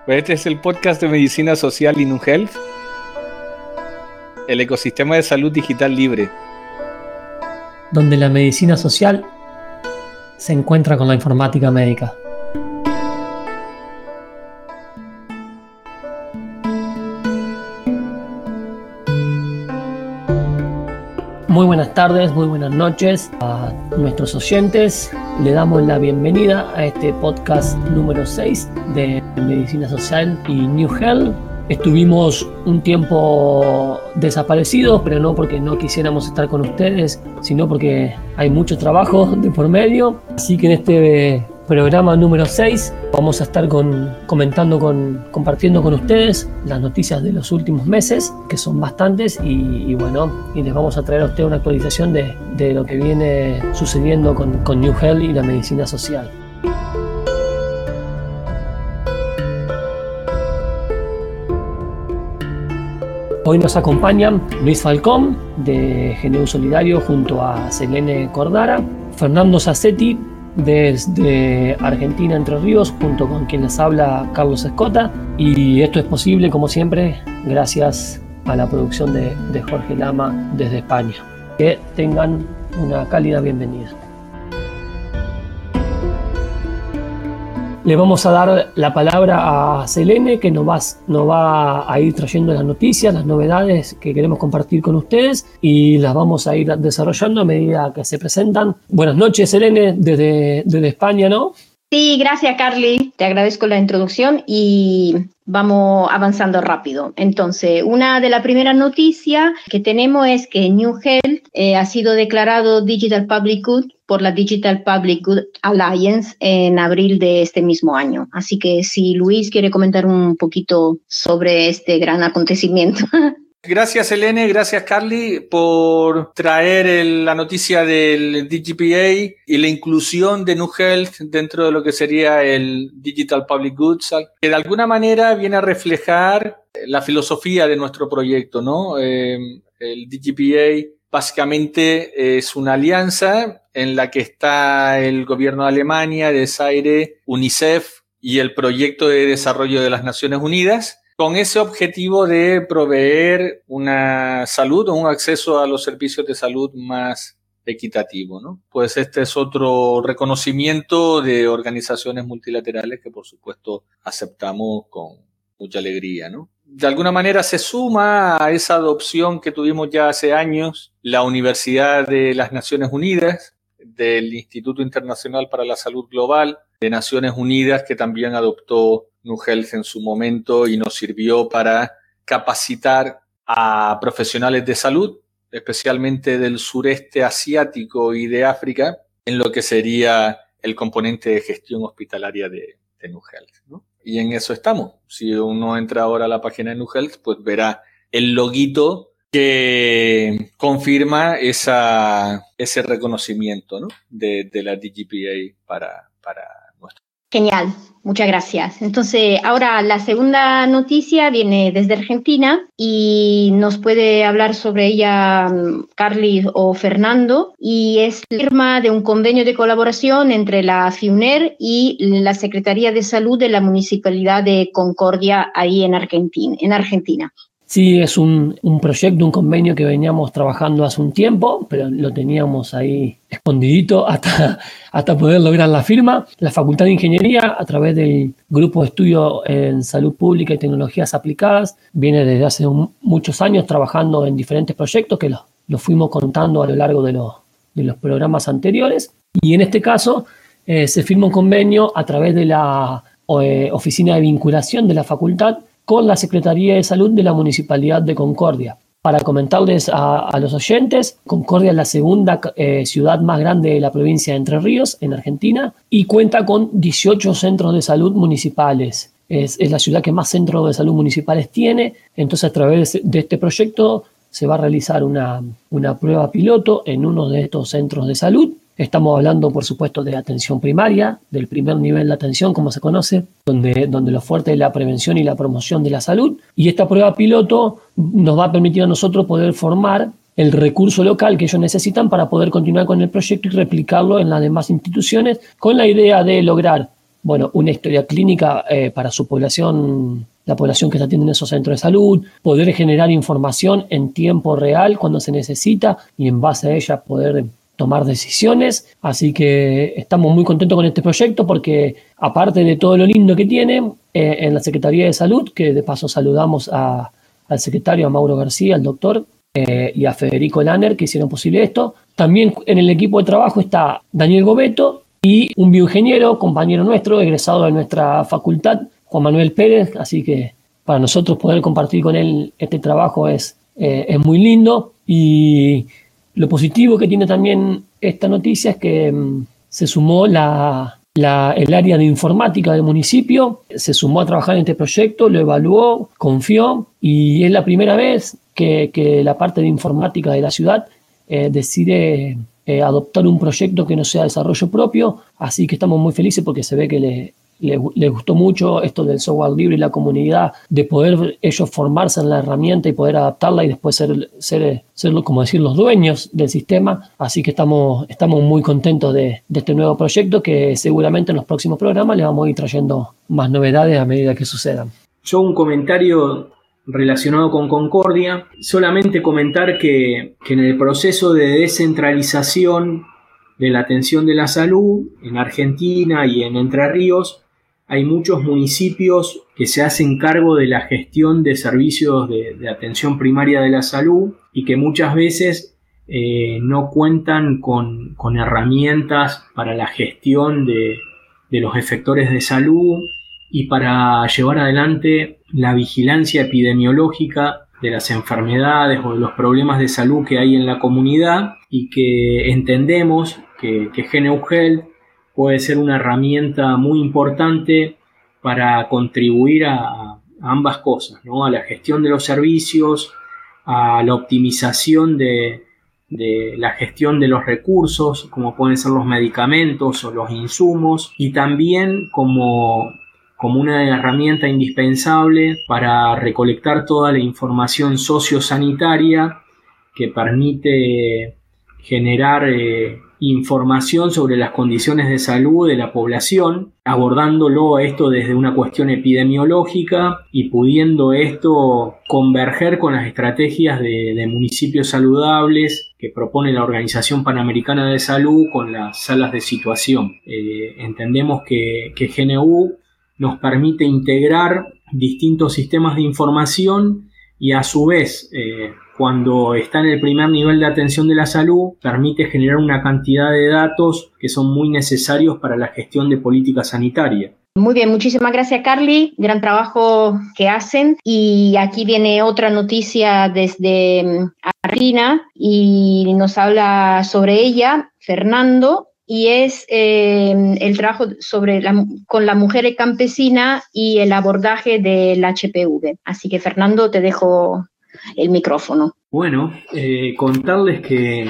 Pues este es el podcast de Medicina Social y New Health, el ecosistema de salud digital libre, donde la medicina social se encuentra con la informática médica. Muy buenas tardes, muy buenas noches a nuestros oyentes. Le damos la bienvenida a este podcast número 6 de Medicina Social y New Health. Estuvimos un tiempo desaparecidos, pero no porque no quisiéramos estar con ustedes, sino porque hay mucho trabajo de por medio. Así que en este programa número 6 vamos a estar compartiendo con ustedes las noticias de los últimos meses, que son bastantes, y les vamos a traer a ustedes una actualización de lo que viene sucediendo con New Health y la medicina social. Hoy nos acompañan Luis Falcón de GNU Solidario junto a Selene Cordara, Fernando Sassetti desde Argentina, Entre Ríos, junto con quien les habla Carlos Escota, y esto es posible, como siempre, gracias a la producción de Jorge Lama desde España. Que tengan una cálida bienvenida. Le vamos a dar la palabra a Selene, que nos va a ir trayendo las noticias, las novedades que queremos compartir con ustedes, y las vamos a ir desarrollando a medida que se presentan. Buenas noches, Selene, desde España, ¿no? Sí, gracias, Carly. Te agradezco la introducción y vamos avanzando rápido. Entonces, una de las primeras noticias que tenemos es que New Health ha sido declarado Digital Public Good por la Digital Public Good Alliance en abril de este mismo año. Así que si Luis quiere comentar un poquito sobre este gran acontecimiento. Gracias, Elene, gracias, Carly, por traer la noticia del DGPA y la inclusión de New Health dentro de lo que sería el Digital Public Goods, que de alguna manera viene a reflejar la filosofía de nuestro proyecto, ¿no? El DGPA básicamente es una alianza en la que está el gobierno de Alemania, de Zaire, UNICEF y el Proyecto de Desarrollo de las Naciones Unidas, con ese objetivo de proveer una salud o un acceso a los servicios de salud más equitativo, ¿no? Pues este es otro reconocimiento de organizaciones multilaterales que, por supuesto, aceptamos con mucha alegría, ¿no? De alguna manera se suma a esa adopción que tuvimos ya hace años la Universidad de las Naciones Unidas, del Instituto Internacional para la Salud Global de Naciones Unidas, que también adoptó New Health en su momento y nos sirvió para capacitar a profesionales de salud, especialmente del sureste asiático y de África, en lo que sería el componente de gestión hospitalaria de New Health, ¿no? Y en eso estamos. Si uno entra ahora a la página de New Health, pues verá el loguito que confirma ese reconocimiento, ¿no? de la DGPA para nuestro. Genial, muchas gracias. Entonces, ahora la segunda noticia viene desde Argentina y nos puede hablar sobre ella Carly o Fernando, y es la firma de un convenio de colaboración entre la FIUNER y la Secretaría de Salud de la Municipalidad de Concordia, ahí en Argentina. Sí, es un proyecto, un convenio que veníamos trabajando hace un tiempo, pero lo teníamos ahí escondidito hasta poder lograr la firma. La Facultad de Ingeniería, a través del Grupo de Estudio en Salud Pública y Tecnologías Aplicadas, viene desde hace muchos años trabajando en diferentes proyectos que los fuimos contando a lo largo de los programas anteriores. Y en este caso se firma un convenio a través de la Oficina de Vinculación de la Facultad con la Secretaría de Salud de la Municipalidad de Concordia. Para comentarles a los oyentes, Concordia es la segunda ciudad más grande de la provincia de Entre Ríos, en Argentina, y cuenta con 18 centros de salud municipales. Es la ciudad que más centros de salud municipales tiene. Entonces, a través de este proyecto se va a realizar una prueba piloto en uno de estos centros de salud. Estamos hablando, por supuesto, de atención primaria, del primer nivel de atención, como se conoce, donde lo fuerte es la prevención y la promoción de la salud. Y esta prueba piloto nos va a permitir a nosotros poder formar el recurso local que ellos necesitan para poder continuar con el proyecto y replicarlo en las demás instituciones, con la idea de lograr bueno, una historia clínica para su población, la población que se atiende en esos centros de salud, poder generar información en tiempo real cuando se necesita y en base a ella poder tomar decisiones. Así que estamos muy contentos con este proyecto porque aparte de todo lo lindo que tiene en la Secretaría de Salud, que de paso saludamos al secretario, a Mauro García, al doctor, y a Federico Lanner, que hicieron posible esto. También en el equipo de trabajo está Daniel Gobeto y un bioingeniero, compañero nuestro, egresado de nuestra facultad, Juan Manuel Pérez. Así que para nosotros poder compartir con él este trabajo es muy lindo. Y lo positivo que tiene también esta noticia es que se sumó el área de informática del municipio, se sumó a trabajar en este proyecto, lo evaluó, confió, y es la primera vez que la parte de informática de la ciudad decide adoptar un proyecto que no sea desarrollo propio. Así que estamos muy felices porque se ve que le gustó mucho esto del software libre y la comunidad, de poder ellos formarse en la herramienta y poder adaptarla y después ser como decir, los dueños del sistema. Así que estamos muy contentos de este nuevo proyecto, que seguramente en los próximos programas les vamos a ir trayendo más novedades a medida que sucedan. Yo un comentario relacionado con Concordia, solamente comentar que en el proceso de descentralización de la atención de la salud en Argentina y en Entre Ríos, hay muchos municipios que se hacen cargo de la gestión de servicios de atención primaria de la salud y que muchas veces no cuentan con herramientas para la gestión de los efectores de salud y para llevar adelante la vigilancia epidemiológica de las enfermedades o de los problemas de salud que hay en la comunidad, y que entendemos que GNU Health puede ser una herramienta muy importante para contribuir a ambas cosas, ¿no? A la gestión de los servicios, a la optimización de la gestión de los recursos, como pueden ser los medicamentos o los insumos, y también como una herramienta indispensable para recolectar toda la información sociosanitaria que permite generar información sobre las condiciones de salud de la población, abordándolo esto desde una cuestión epidemiológica y pudiendo esto converger con las estrategias de municipios saludables que propone la Organización Panamericana de Salud con las salas de situación. Entendemos que GNU nos permite integrar distintos sistemas de información y a su vez, cuando está en el primer nivel de atención de la salud, permite generar una cantidad de datos que son muy necesarios para la gestión de política sanitaria. Muy bien, muchísimas gracias, Carly. Gran trabajo que hacen. Y aquí viene otra noticia desde Argentina y nos habla sobre ella Fernando, y es el trabajo con la mujer campesina y el abordaje del HPV. Así que, Fernando, te dejo el micrófono. Bueno, contarles que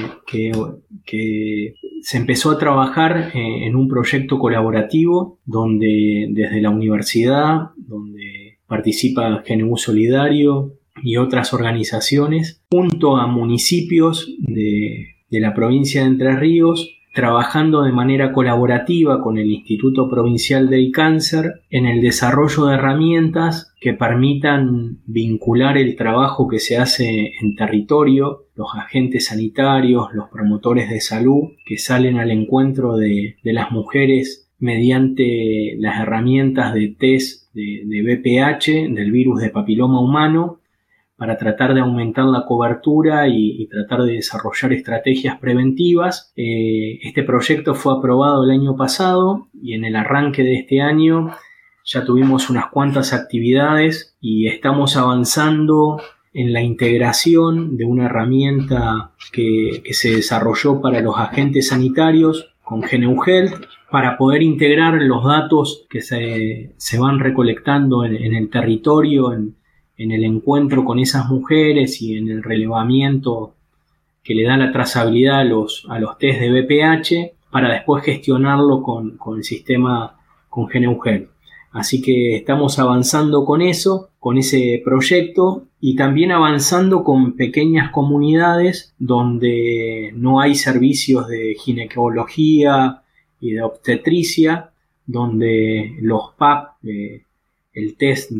se empezó a trabajar en un proyecto colaborativo donde desde la universidad, donde participa GNU Solidario y otras organizaciones, junto a municipios de la provincia de Entre Ríos, trabajando de manera colaborativa con el Instituto Provincial del Cáncer en el desarrollo de herramientas que permitan vincular el trabajo que se hace en territorio, los agentes sanitarios, los promotores de salud que salen al encuentro de las mujeres mediante las herramientas de test de VPH, del virus de papiloma humano, para tratar de aumentar la cobertura y tratar de desarrollar estrategias preventivas. Este proyecto fue aprobado el año pasado y en el arranque de este año ya tuvimos unas cuantas actividades y estamos avanzando en la integración de una herramienta que se desarrolló para los agentes sanitarios con GNU Health para poder integrar los datos que se van recolectando en el territorio, en el encuentro con esas mujeres y en el relevamiento que le da la trazabilidad a los test de VPH para después gestionarlo con el sistema con GNU Health. Así que estamos avanzando con eso, con ese proyecto, y también avanzando con pequeñas comunidades donde no hay servicios de ginecología y de obstetricia, donde los PAP, el test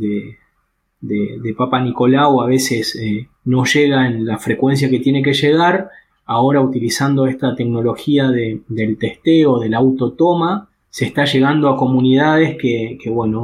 de Papa Nicolau a veces no llega en la frecuencia que tiene que llegar. Ahora, utilizando esta tecnología del testeo, del autotoma, se está llegando a comunidades que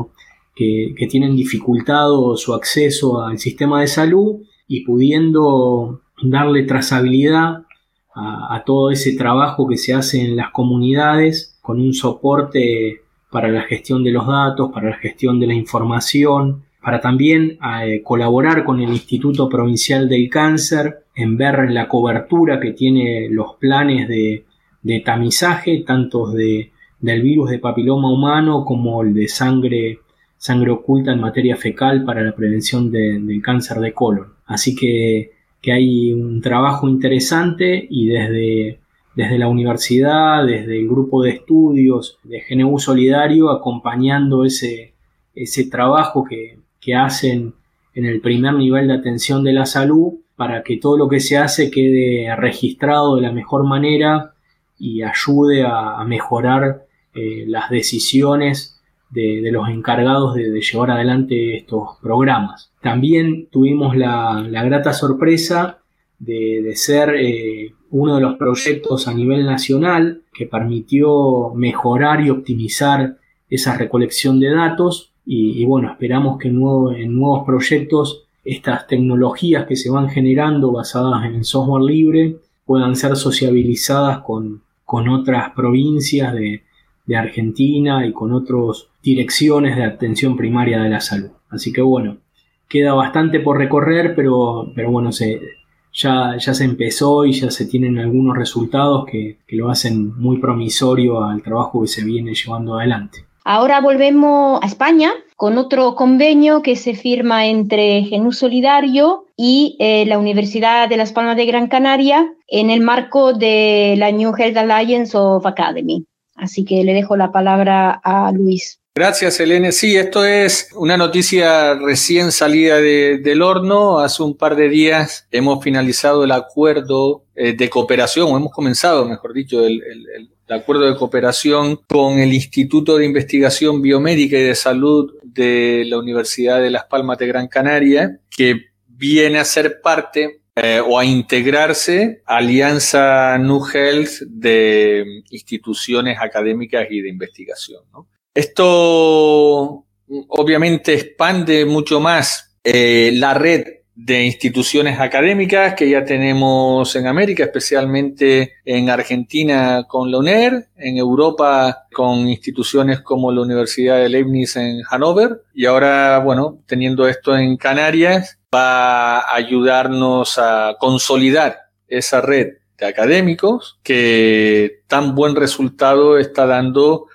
tienen dificultado su acceso al sistema de salud, y pudiendo darle trazabilidad a todo ese trabajo que se hace en las comunidades, con un soporte para la gestión de los datos, para la gestión de la información, para también colaborar con el Instituto Provincial del Cáncer en ver la cobertura que tiene los planes de tamizaje, tanto del virus de papiloma humano como el de sangre oculta en materia fecal para la prevención del cáncer de colon. Así que hay un trabajo interesante, y desde la universidad, desde el grupo de estudios de GNU Solidario, acompañando ese trabajo que hacen en el primer nivel de atención de la salud, para que todo lo que se hace quede registrado de la mejor manera y ayude a mejorar las decisiones de los encargados de llevar adelante estos programas. También tuvimos la grata sorpresa de ser uno de los proyectos a nivel nacional que permitió mejorar y optimizar esa recolección de datos, y bueno, esperamos que en nuevos proyectos estas tecnologías que se van generando basadas en software libre puedan ser sociabilizadas con otras provincias de Argentina y con otras direcciones de atención primaria de la salud. Así que bueno, queda bastante por recorrer, pero bueno, ya se empezó y ya se tienen algunos resultados que lo hacen muy promisorio al trabajo que se viene llevando adelante. Ahora volvemos a España con otro convenio que se firma entre GNU Solidario y la Universidad de Las Palmas de Gran Canaria en el marco de la New Health Alliance of Academy. Así que le dejo la palabra a Luis. Gracias, Helene. Sí, esto es una noticia recién salida del horno. Hace un par de días hemos finalizado el acuerdo de cooperación, o hemos comenzado, mejor dicho, el acuerdo de cooperación con el Instituto de Investigación Biomédica y de Salud de la Universidad de Las Palmas de Gran Canaria, que viene a ser parte o a integrarse a Alianza New Health de instituciones académicas y de investigación, ¿no? Esto obviamente expande mucho más la red de instituciones académicas que ya tenemos en América, especialmente en Argentina con la UNER, en Europa con instituciones como la Universidad de Leibniz en Hannover, y ahora, bueno, teniendo esto en Canarias, va a ayudarnos a consolidar esa red de académicos que tan buen resultado está dando,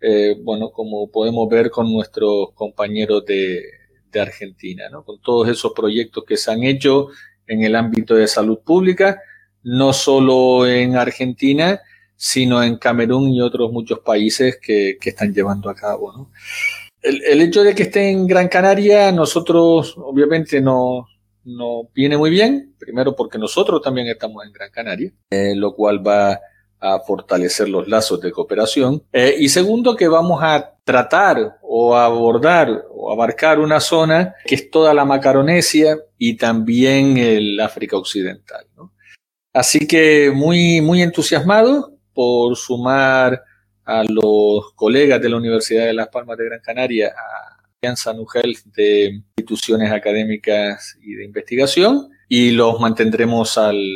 como podemos ver con nuestros compañeros de Argentina, ¿no? Con todos esos proyectos que se han hecho en el ámbito de salud pública, no solo en Argentina, sino en Camerún y otros muchos países que están llevando a cabo, ¿no? El hecho de que esté en Gran Canaria, nosotros obviamente nos viene muy bien, primero porque nosotros también estamos en Gran Canaria, lo cual va a fortalecer los lazos de cooperación, y segundo, que vamos a tratar o a abordar o abarcar una zona que es toda la Macaronesia y también el África Occidental, ¿no? Así que muy, muy entusiasmado por sumar a los colegas de la Universidad de Las Palmas de Gran Canaria a Alianza New Health de instituciones académicas y de investigación, y los mantendremos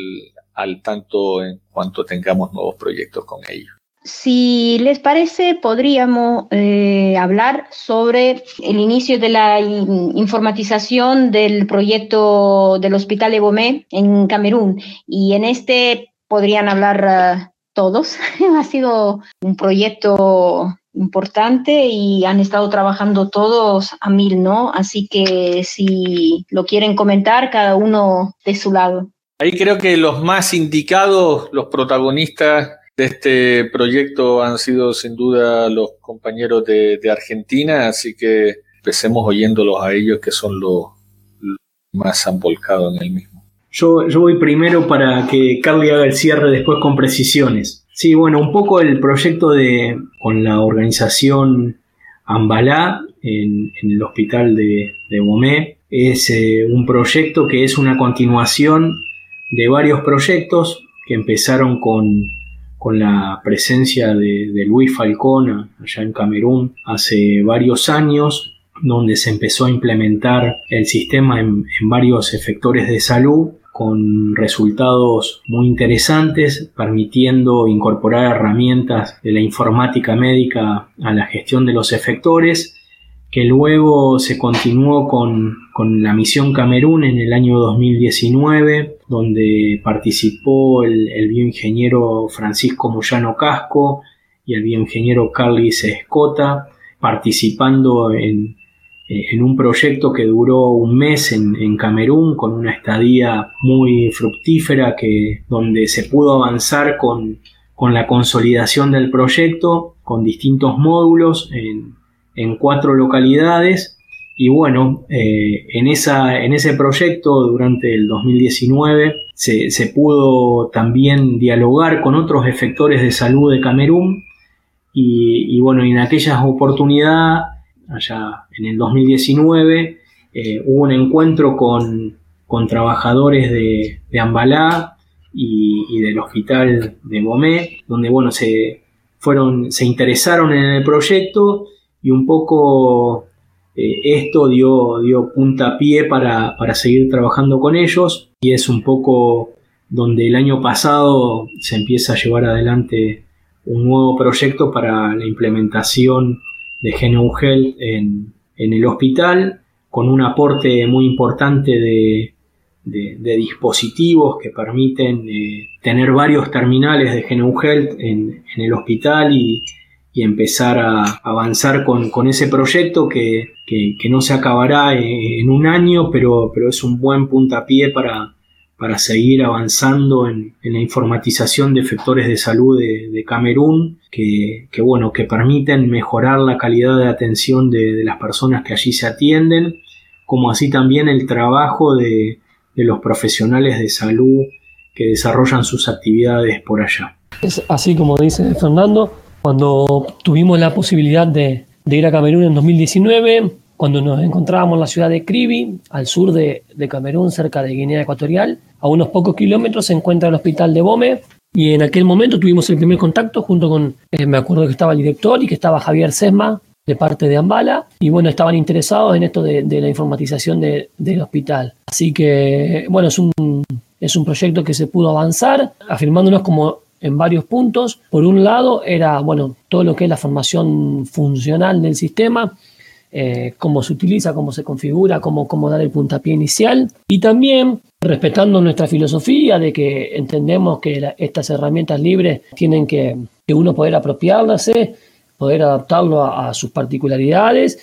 al tanto en cuanto tengamos nuevos proyectos con ellos. Si les parece, podríamos hablar sobre el inicio de la informatización del proyecto del Hospital Ebomé en Camerún. Y en este podrían hablar todos. Ha sido un proyecto importante y han estado trabajando todos a 1000, ¿no? Así que si lo quieren comentar, cada uno de su lado. Ahí creo que los más indicados, los protagonistas de este proyecto han sido sin duda los compañeros de Argentina, así que empecemos oyéndolos a ellos, que son los más han volcado en el mismo. Yo voy primero para que Carly haga el cierre después con precisiones. Sí, bueno, un poco el proyecto con la organización Ambalá en el hospital de Bomé es un proyecto que es una continuación de varios proyectos que empezaron con la presencia de Luis Falcón allá en Camerún hace varios años, donde se empezó a implementar el sistema en varios efectores de salud con resultados muy interesantes, permitiendo incorporar herramientas de la informática médica a la gestión de los efectores, que luego se continuó con la misión Camerún en el año 2019, donde participó el bioingeniero Francisco Moyano Casco y el bioingeniero Carlis Escota, participando en un proyecto que duró un mes en Camerún, con una estadía muy fructífera donde se pudo avanzar con la consolidación del proyecto, con distintos módulos en 4 localidades. Y bueno, en ese proyecto durante el 2019 se pudo también dialogar con otros efectores de salud de Camerún y bueno, en aquellas oportunidades, allá en el 2019, hubo un encuentro con trabajadores de Ambalá y del hospital de Bomé, donde bueno, se interesaron en el proyecto y un poco esto dio puntapié para seguir trabajando con ellos, y es un poco donde el año pasado se empieza a llevar adelante un nuevo proyecto para la implementación de GNU Health en el hospital, con un aporte muy importante de dispositivos que permiten tener varios terminales de GNU Health en el hospital y empezar a avanzar con ese proyecto que no se acabará en un año, pero es un buen puntapié para seguir avanzando en la informatización de efectores de salud de Camerún, que permiten mejorar la calidad de atención de las personas que allí se atienden, como así también el trabajo de los profesionales de salud que desarrollan sus actividades por allá. Es así como dice Fernando, cuando tuvimos la posibilidad de ir a Camerún en 2019, cuando nos encontrábamos en la ciudad de Kribi, al sur de Camerún, cerca de Guinea Ecuatorial, a unos pocos kilómetros se encuentra el hospital de Bomé, y en aquel momento tuvimos el primer contacto junto con, me acuerdo que estaba el director y que estaba Javier Sesma, de parte de Ambala, y bueno, estaban interesados en esto de la informatización del hospital. Así que, bueno, es un proyecto que se pudo avanzar, afirmándonos como en varios puntos. Por un lado era, bueno, todo lo que es la formación funcional del sistema, cómo se utiliza, cómo se configura, cómo dar el puntapié inicial, y también respetando nuestra filosofía de que entendemos que estas herramientas libres tienen que uno poder apropiarlas, poder adaptarlo a sus particularidades,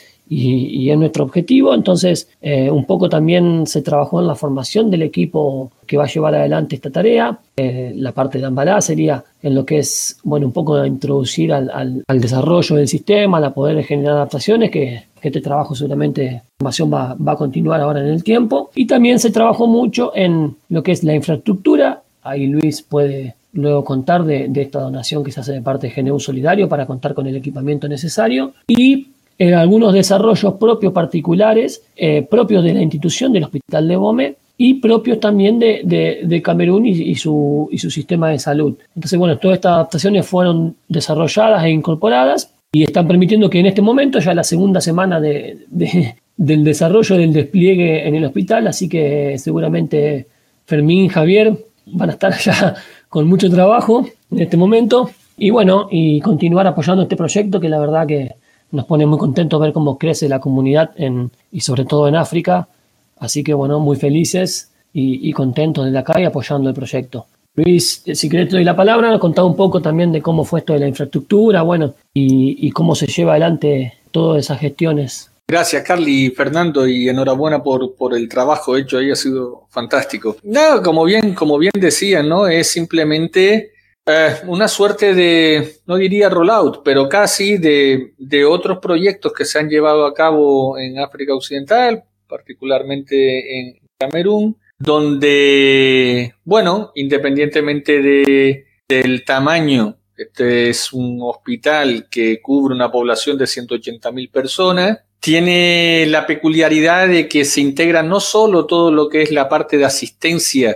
y es nuestro objetivo. Entonces, un poco también se trabajó en la formación del equipo que va a llevar adelante esta tarea. La parte de Ambalá sería en lo que es, bueno, un poco introducir al desarrollo del sistema, a poder generar adaptaciones, que este trabajo seguramente, la formación va a continuar ahora en el tiempo. Y también se trabajó mucho en lo que es la infraestructura. Ahí Luis puede luego contar de esta donación que se hace de parte de GNU Solidario para contar con el equipamiento necesario, y algunos desarrollos propios particulares, propios de la institución del Hospital de Bomé y propios también de Camerún y su sistema de salud. Entonces, bueno, todas estas adaptaciones fueron desarrolladas e incorporadas y están permitiendo que en este momento, ya la segunda semana del desarrollo del despliegue en el hospital, así que seguramente Fermín y Javier van a estar ya con mucho trabajo en este momento, y bueno, y continuar apoyando este proyecto, que la verdad que nos pone muy contentos ver cómo crece la comunidad y sobre todo en África. Así que bueno, muy felices y contentos desde acá y apoyando el proyecto. Luis, si querés te doy la palabra, contá un poco también de cómo fue esto de la infraestructura, bueno, y cómo se lleva adelante todas esas gestiones. Gracias, Carly y Fernando, y enhorabuena por el trabajo hecho ahí, ha sido fantástico. Nada, como bien decían, ¿no? Es simplemente una suerte de, no diría rollout, pero casi de otros proyectos que se han llevado a cabo en África Occidental, particularmente en Camerún, donde, bueno, independientemente del tamaño Este es un hospital que cubre una población de 180.000 personas. Tiene la peculiaridad de que se integra no solo todo lo que es la parte de asistencia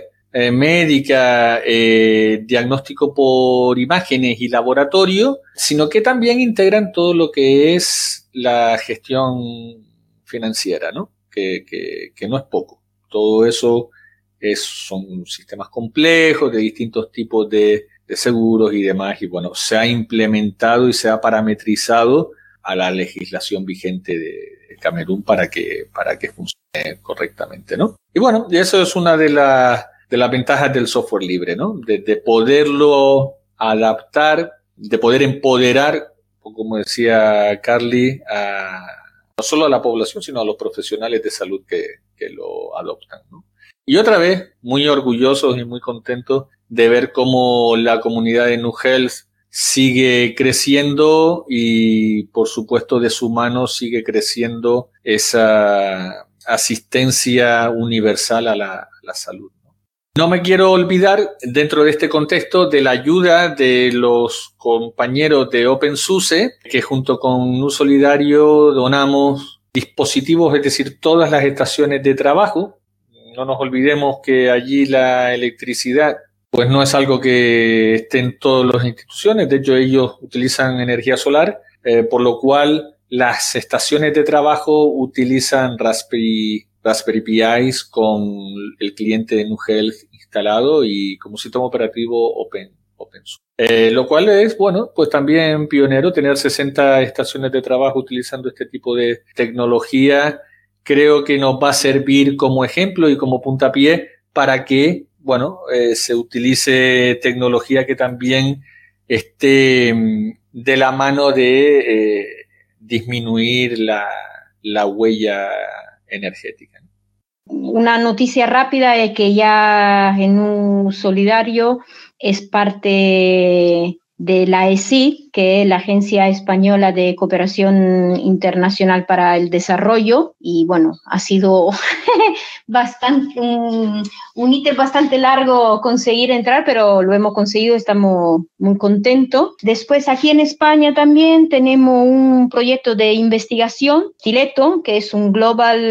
médica, diagnóstico por imágenes y laboratorio, sino que también integran todo lo que es la gestión financiera, ¿no? Que no es poco. Todo eso son sistemas complejos de distintos tipos de seguros y demás, y bueno, se ha implementado y se ha parametrizado a la legislación vigente de Camerún para que funcione correctamente, ¿no? Y bueno, y eso es una de las ventajas del software libre, ¿no? De poderlo adaptar, de poder empoderar, como decía Carly, no solo a la población, sino a los profesionales de salud que lo adoptan, ¿no? Y otra vez, muy orgullosos y muy contentos de ver cómo la comunidad de NuHealth sigue creciendo y, por supuesto, de su mano sigue creciendo esa asistencia universal a la salud. No me quiero olvidar, dentro de este contexto, de la ayuda de los compañeros de OpenSUSE, que junto con NuSolidario donamos dispositivos, es decir, todas las estaciones de trabajo. No nos olvidemos que allí la electricidad pues no es algo que esté en todas las instituciones. De hecho, ellos utilizan energía solar, por lo cual las estaciones de trabajo utilizan Raspberry Pis con el cliente de NuHealth instalado y como sistema operativo OpenSUSE. Lo cual es, bueno, pues también pionero, tener 60 estaciones de trabajo utilizando este tipo de tecnología. Creo que nos va a servir como ejemplo y como puntapié para que, bueno, se utilice tecnología que también esté de la mano de disminuir la huella energética. Una noticia rápida es que ya NuSolidario es parte de la ESI, que es la Agencia Española de Cooperación Internacional para el Desarrollo, y bueno, ha sido bastante un ítem bastante largo conseguir entrar, pero lo hemos conseguido, estamos muy contentos. Después, aquí en España también tenemos un proyecto de investigación, Stiletto, que es un Global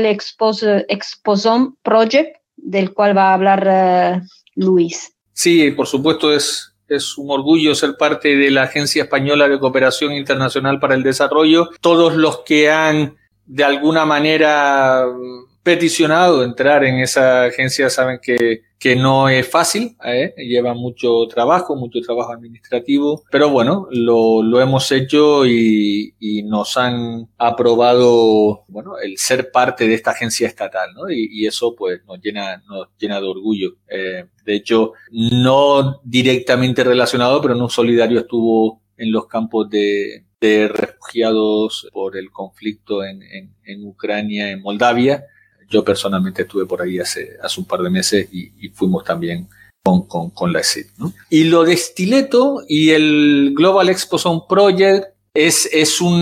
Exposome Project, del cual va a hablar Luis. Sí, por supuesto, es un orgullo ser parte de la Agencia Española de Cooperación Internacional para el Desarrollo. Todos los que han de alguna manera peticionado entrar en esa agencia saben que no es fácil, lleva mucho trabajo administrativo, pero bueno, lo hemos hecho y nos han aprobado, bueno, el ser parte de esta agencia estatal, ¿no? Y eso pues nos llena de orgullo. De hecho, no directamente relacionado, pero NuSolidario estuvo en los campos de refugiados por el conflicto en Ucrania, en Moldavia. Yo personalmente estuve por ahí hace un par de meses y fuimos también con la ESID, ¿no? Y lo de Stiletto y el Global Exposome Project es un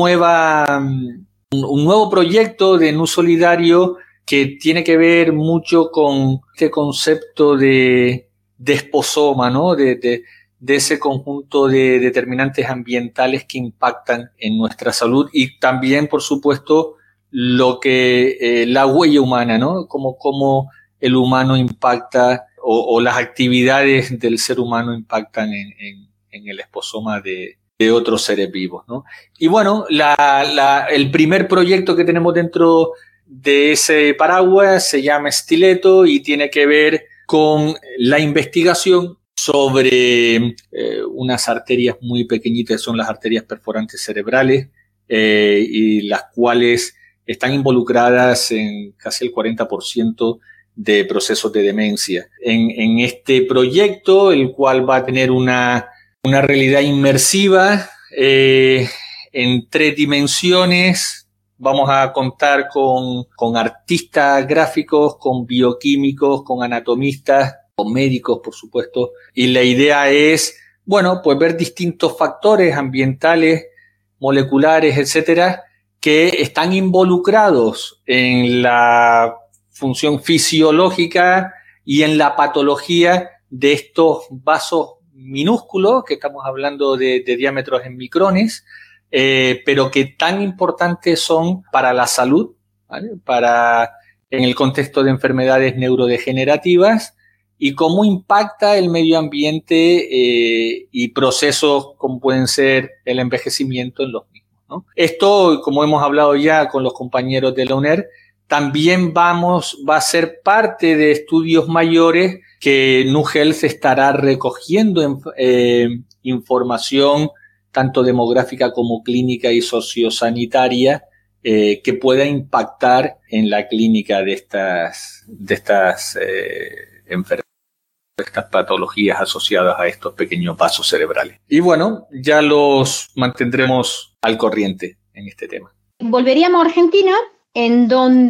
nuevo proyecto de NuSolidario que tiene que ver mucho con este concepto de exposoma, ¿no? De ese conjunto de determinantes ambientales que impactan en nuestra salud y también, por supuesto, lo que la huella humana, ¿no? Cómo el humano impacta o las actividades del ser humano impactan en el exposoma de otros seres vivos, ¿no? Y bueno, el primer proyecto que tenemos dentro de ese paraguas se llama Stiletto y tiene que ver con la investigación sobre unas arterias muy pequeñitas, son las arterias perforantes cerebrales, y las cuales están involucradas en casi el 40% de procesos de demencia. En este proyecto, el cual va a tener una realidad inmersiva en 3 dimensiones, vamos a contar con artistas gráficos, con bioquímicos, con anatomistas, con médicos, por supuesto. Y la idea es, bueno, pues ver distintos factores ambientales, moleculares, etcétera, que están involucrados en la función fisiológica y en la patología de estos vasos minúsculos, que estamos hablando de diámetros en micrones, pero que tan importantes son para la salud, ¿vale? En el contexto de enfermedades neurodegenerativas, y cómo impacta el medio ambiente y procesos como pueden ser el envejecimiento en los mismos, ¿no? Esto, como hemos hablado ya con los compañeros de la UNER, también va a ser parte de estudios mayores que NUHealth estará recogiendo información tanto demográfica como clínica y sociosanitaria que pueda impactar en la clínica de estas enfermedades, estas patologías asociadas a estos pequeños vasos cerebrales. Y bueno, ya los mantendremos al corriente en este tema. Volveríamos a Argentina, en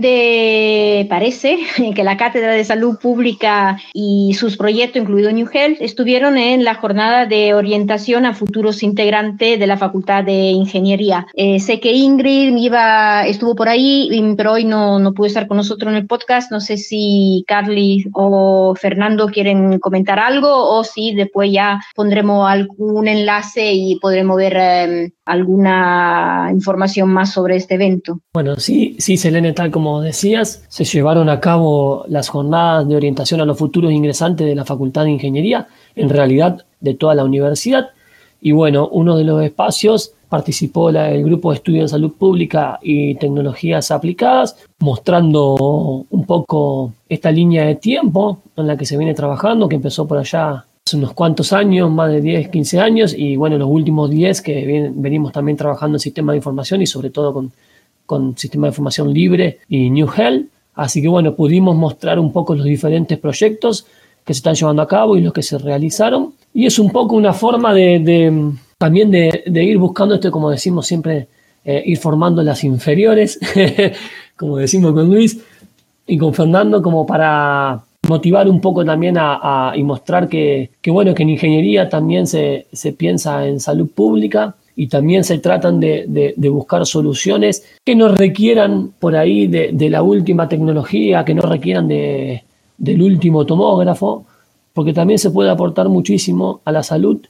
donde parece que la Cátedra de Salud Pública y sus proyectos, incluido NUHealth, estuvieron en la jornada de orientación a futuros integrantes de la Facultad de Ingeniería. Sé que Ingrid estuvo por ahí, pero hoy no pudo estar con nosotros en el podcast. No sé si Carly o Fernando quieren comentar algo, o si después ya pondremos algún enlace y podremos ver alguna información más sobre este evento. Bueno, sí, Selene, tal como decías, se llevaron a cabo las jornadas de orientación a los futuros ingresantes de la Facultad de Ingeniería, en realidad de toda la universidad. Y bueno, uno de los espacios participó el Grupo de Estudio en Salud Pública y Tecnologías Aplicadas, mostrando un poco esta línea de tiempo en la que se viene trabajando, que empezó por allá hace unos cuantos años, más de 10, 15 años, y bueno, los últimos 10 que venimos también trabajando en sistemas de información y sobre todo con Sistema de Información Libre y NUHealth. Así que bueno, pudimos mostrar un poco los diferentes proyectos que se están llevando a cabo y los que se realizaron. Y es un poco una forma también de ir buscando esto, como decimos siempre, ir formando las inferiores, como decimos con Luis y con Fernando, como para motivar un poco también y mostrar que bueno, que en ingeniería también se piensa en salud pública. Y también se tratan de buscar soluciones que no requieran por ahí de la última tecnología, que no requieran del último tomógrafo, porque también se puede aportar muchísimo a la salud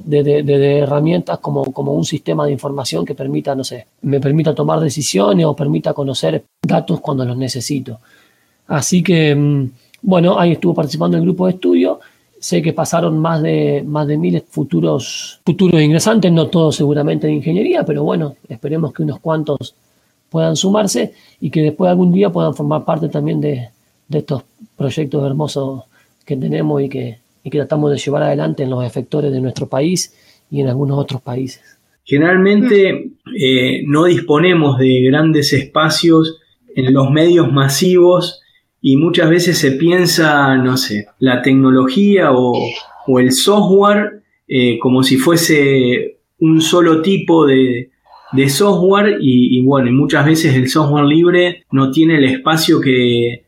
de herramientas como un sistema de información que permita, no sé, me permita tomar decisiones o permita conocer datos cuando los necesito. Así que, bueno, ahí estuvo participando el grupo de estudio. Sé que pasaron más de 1.000 futuros ingresantes, no todos seguramente de ingeniería, pero bueno, esperemos que unos cuantos puedan sumarse y que después algún día puedan formar parte también de estos proyectos hermosos que tenemos y que tratamos de llevar adelante en los efectores de nuestro país y en algunos otros países. Generalmente no disponemos de grandes espacios en los medios masivos. Y muchas veces se piensa, no sé, la tecnología o el software como si fuese un solo tipo de software y bueno, y muchas veces el software libre no tiene el espacio que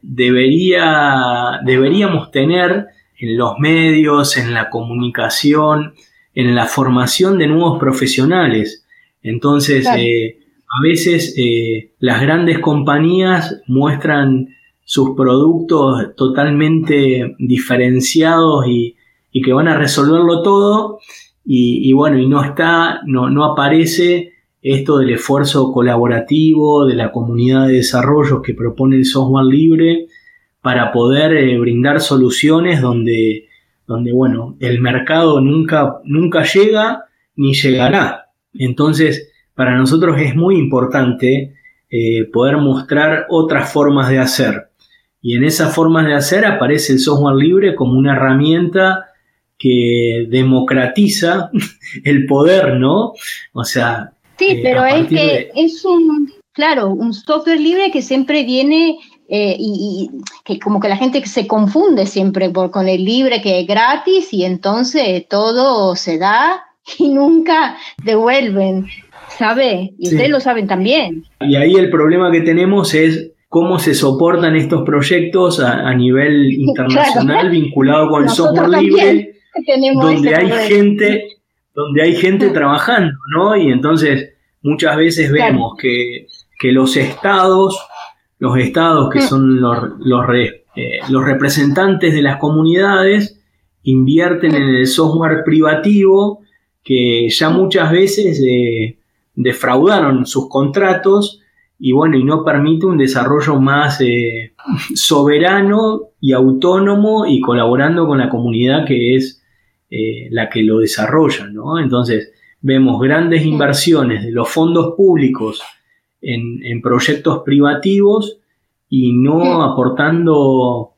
deberíamos tener en los medios, en la comunicación, en la formación de nuevos profesionales. Entonces, claro. A veces las grandes compañías muestran sus productos totalmente diferenciados y que van a resolverlo todo y bueno, y no aparece esto del esfuerzo colaborativo de la comunidad de desarrollo que propone el software libre para poder brindar soluciones donde bueno, el mercado nunca llega ni llegará. Entonces, para nosotros es muy importante poder mostrar otras formas de hacer. Y en esas formas de hacer aparece el software libre como una herramienta que democratiza el poder, ¿no? O sea... Sí, pero es que es un software libre que siempre viene y que como que la gente se confunde siempre con el libre que es gratis y entonces todo se da y nunca devuelven, ¿sabe? Y ustedes lo saben también. Y ahí el problema que tenemos es cómo se soportan estos proyectos a nivel internacional vinculado con el software libre, donde hay gente trabajando, ¿no? Y entonces muchas veces vemos que los estados que son los representantes de las comunidades invierten en el software privativo, que ya muchas veces defraudaron sus contratos y no permite un desarrollo más soberano y autónomo y colaborando con la comunidad que es la que lo desarrolla, ¿no? Entonces vemos grandes inversiones de los fondos públicos en proyectos privativos y no aportando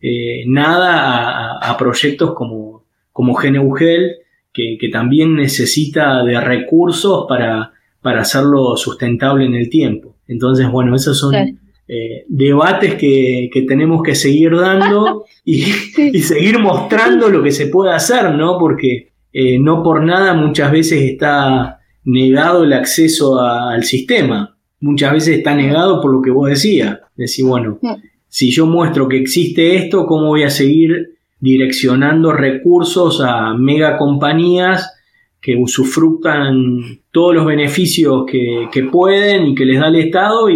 nada a proyectos como GNU Health, que también necesita de recursos para hacerlo sustentable en el tiempo. Entonces, esos son debates que tenemos que seguir dando y seguir mostrando lo que se puede hacer, ¿no? Porque no por nada muchas veces está negado el acceso al sistema. Muchas veces está negado por lo que vos decías. Decir, si yo muestro que existe esto, ¿cómo voy a seguir direccionando recursos a megacompañías que usufructan todos los beneficios que pueden y que les da el Estado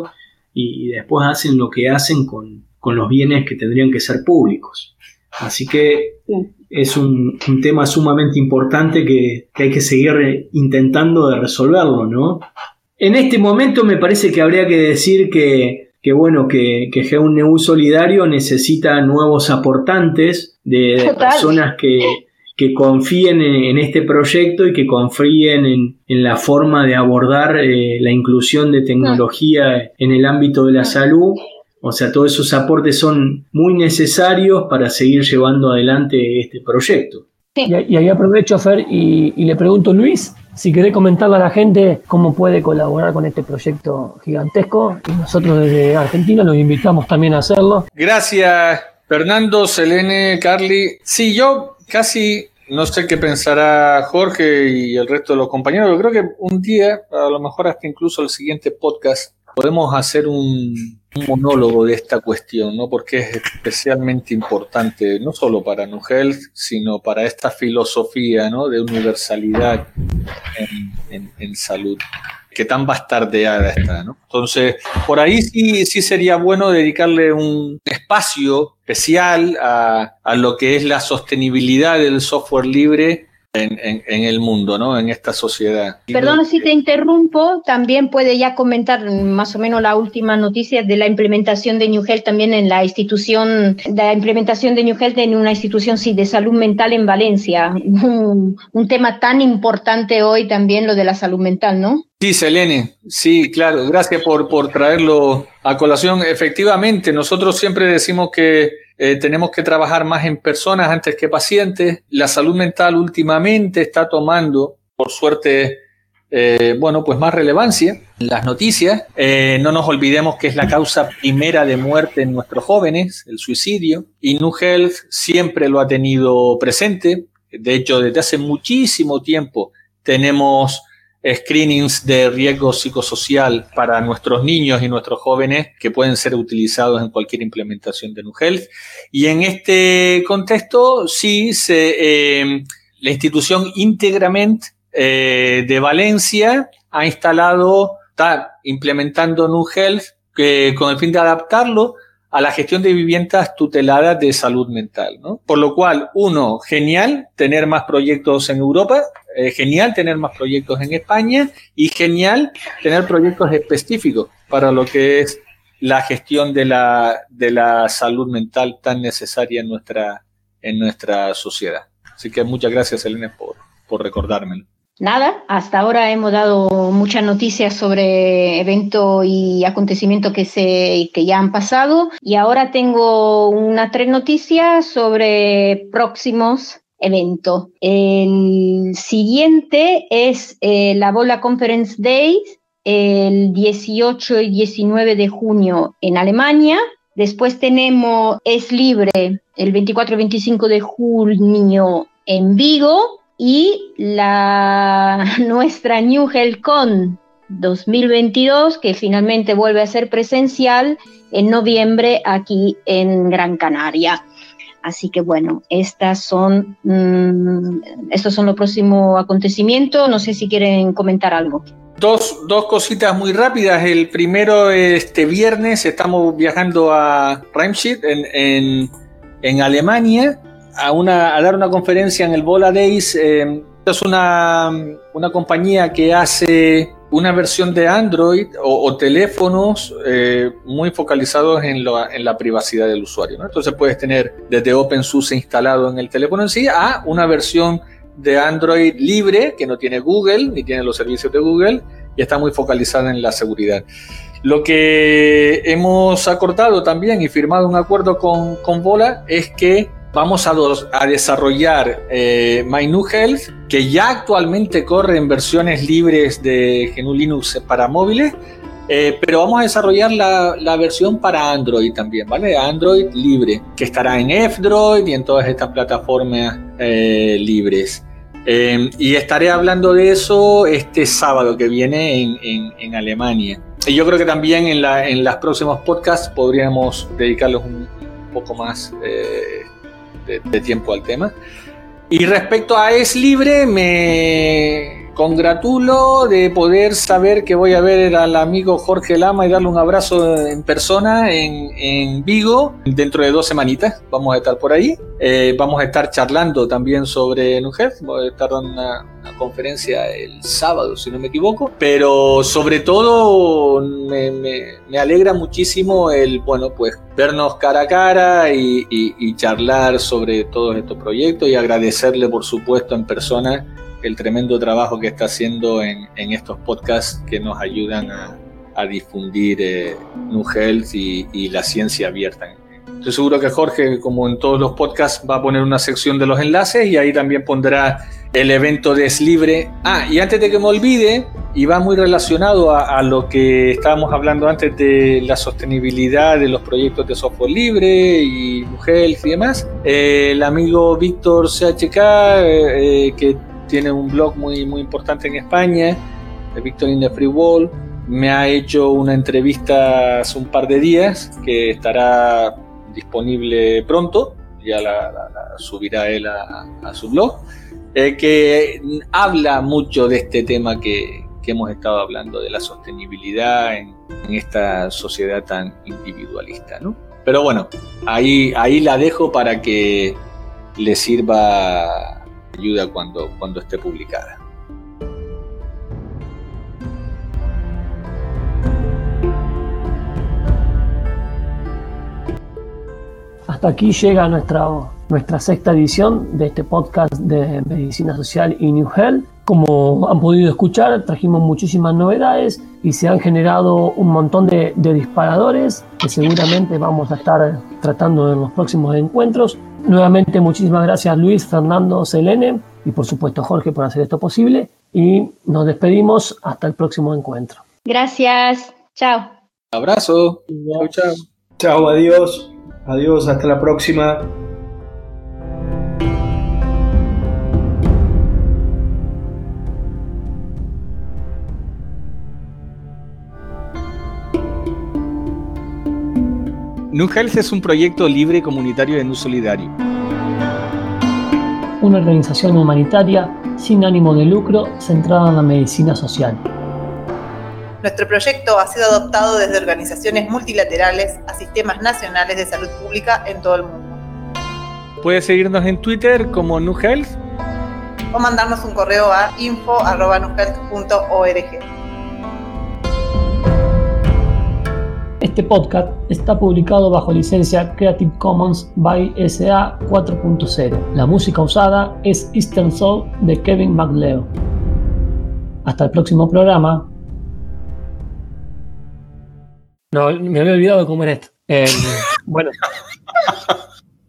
y después hacen lo que hacen con los bienes que tendrían que ser públicos? Así que es un tema sumamente importante que hay que seguir intentando de resolverlo, ¿no? En este momento me parece que habría que decir que GNU Solidario necesita nuevos aportantes de personas que confíen en este proyecto y que confíen en la forma de abordar la inclusión de tecnología en el ámbito de la salud. O sea, todos esos aportes son muy necesarios para seguir llevando adelante este proyecto. Y ahí aprovecho, Fer, y le pregunto, Luis, si querés comentarle a la gente cómo puede colaborar con este proyecto gigantesco, y nosotros desde Argentina los invitamos también a hacerlo. Gracias, Fernando, Selene, Carly. Sí, yo casi no sé qué pensará Jorge y el resto de los compañeros, pero creo que un día, a lo mejor hasta incluso el siguiente podcast, podemos hacer un monólogo de esta cuestión, ¿no? Porque es especialmente importante, no solo para GNU Health, sino para esta filosofía, ¿no?, de universalidad en salud, que tan bastardeada está, ¿no? Entonces, por ahí sí sería bueno dedicarle un espacio especial a lo que es la sostenibilidad del software libre en el mundo, ¿no?, en esta sociedad. Perdona si te interrumpo, también puede ya comentar más o menos la última noticia de la implementación de GNU Health también en la institución, la implementación de GNU Health en una institución de salud mental en Valencia, un tema tan importante hoy también, lo de la salud mental, ¿no? Sí, Selene, sí, claro, gracias por traerlo a colación. Efectivamente, nosotros siempre decimos que tenemos que trabajar más en personas antes que pacientes. La salud mental últimamente está tomando, por suerte, pues más relevancia en las noticias. No nos olvidemos que es la causa primera de muerte en nuestros jóvenes, el suicidio, y GNU Health siempre lo ha tenido presente. De hecho, desde hace muchísimo tiempo tenemos screenings de riesgo psicosocial para nuestros niños y nuestros jóvenes que pueden ser utilizados en cualquier implementación de GNU Health. Y en este contexto, sí, la institución Integrament de Valencia está implementando GNU Health con el fin de adaptarlo a la gestión de viviendas tuteladas de salud mental, ¿no? Por lo cual, genial tener más proyectos en Europa, genial tener más proyectos en España y genial tener proyectos específicos para lo que es la gestión de la salud mental tan necesaria en nuestra sociedad. Así que muchas gracias, Selene, por recordármelo. Nada, hasta ahora hemos dado muchas noticias sobre eventos y acontecimientos que ya han pasado, y ahora tengo 3 noticias sobre próximos eventos. El siguiente es la Bola Conference Days, el 18 y 19 de junio en Alemania. Después tenemos Es Libre el 24 y 25 de junio en Vigo. Y nuestra GNU Health Con 2022, que finalmente vuelve a ser presencial en noviembre aquí en Gran Canaria. Así que estos son los próximos acontecimientos. No sé si quieren comentar algo. Dos cositas muy rápidas. El primero, este viernes estamos viajando a Remscheid en Alemania, a dar una conferencia en el Vola Days. Es una compañía que hace una versión de Android o teléfonos muy focalizados en la privacidad del usuario, ¿no? Entonces puedes tener desde OpenSUSE instalado en el teléfono en sí a una versión de Android libre que no tiene Google ni tiene los servicios de Google y está muy focalizada en la seguridad. Lo que hemos acordado también y firmado un acuerdo con Vola es que vamos a desarrollar GNU Health, que ya actualmente corre en versiones libres de GNU Linux para móviles, pero vamos a desarrollar la versión para Android también, ¿vale? Android libre, que estará en F-Droid y en todas estas plataformas libres. Y estaré hablando de eso este sábado que viene en Alemania. Y yo creo que también en los próximos podcasts podríamos dedicarles un poco más de tiempo al tema. Y respecto a Es Libre, me congratulo de poder saber que voy a ver al amigo Jorge Lama y darle un abrazo en persona en Vigo dentro de 2 semanitas. Vamos a estar por ahí. Vamos a estar charlando también sobre GNU Health. Voy a estar dando una conferencia el sábado, si no me equivoco. Pero sobre todo me alegra muchísimo pues vernos cara a cara y charlar sobre todos estos proyectos y agradecerle, por supuesto, en persona el tremendo trabajo que está haciendo en estos podcasts que nos ayudan a difundir GNU Health y la ciencia abierta. Estoy seguro que Jorge, como en todos los podcasts, va a poner una sección de los enlaces y ahí también pondrá el evento de Es Libre. Y antes de que me olvide, y va muy relacionado a lo que estábamos hablando antes de la sostenibilidad de los proyectos de software libre y GNU Health y demás, el amigo Víctor CHK, que tiene un blog muy, muy importante en España, de Victor in the Free World, me ha hecho una entrevista hace un par de días que estará disponible pronto, ya la subirá él a su blog, que habla mucho de este tema que hemos estado hablando, de la sostenibilidad en esta sociedad tan individualista, ¿no? Pero bueno, ahí la dejo para que le sirva ayuda cuando esté publicada. Hasta aquí llega nuestra 6ª edición de este podcast de Medicina Social y GNU Health. Como han podido escuchar, trajimos muchísimas novedades y se han generado un montón de disparadores que seguramente vamos a estar tratando en los próximos encuentros. Nuevamente, muchísimas gracias Luis, Fernando, Selene y por supuesto Jorge por hacer esto posible. Y nos despedimos hasta el próximo encuentro. Gracias. Chao. Abrazo. Chao, chao. Chao, adiós. Adiós, hasta la próxima. GNU Health es un proyecto libre comunitario de GNU Solidario. Una organización humanitaria sin ánimo de lucro centrada en la medicina social. Nuestro proyecto ha sido adoptado desde organizaciones multilaterales a sistemas nacionales de salud pública en todo el mundo. Puedes seguirnos en Twitter como GNU Health o mandarnos un correo a info@gnuhealth.org. Este podcast está publicado bajo licencia Creative Commons by SA 4.0. La música usada es Eastern Soul de Kevin MacLeod. Hasta el próximo programa. No, me había olvidado de cómo era esto. Bueno.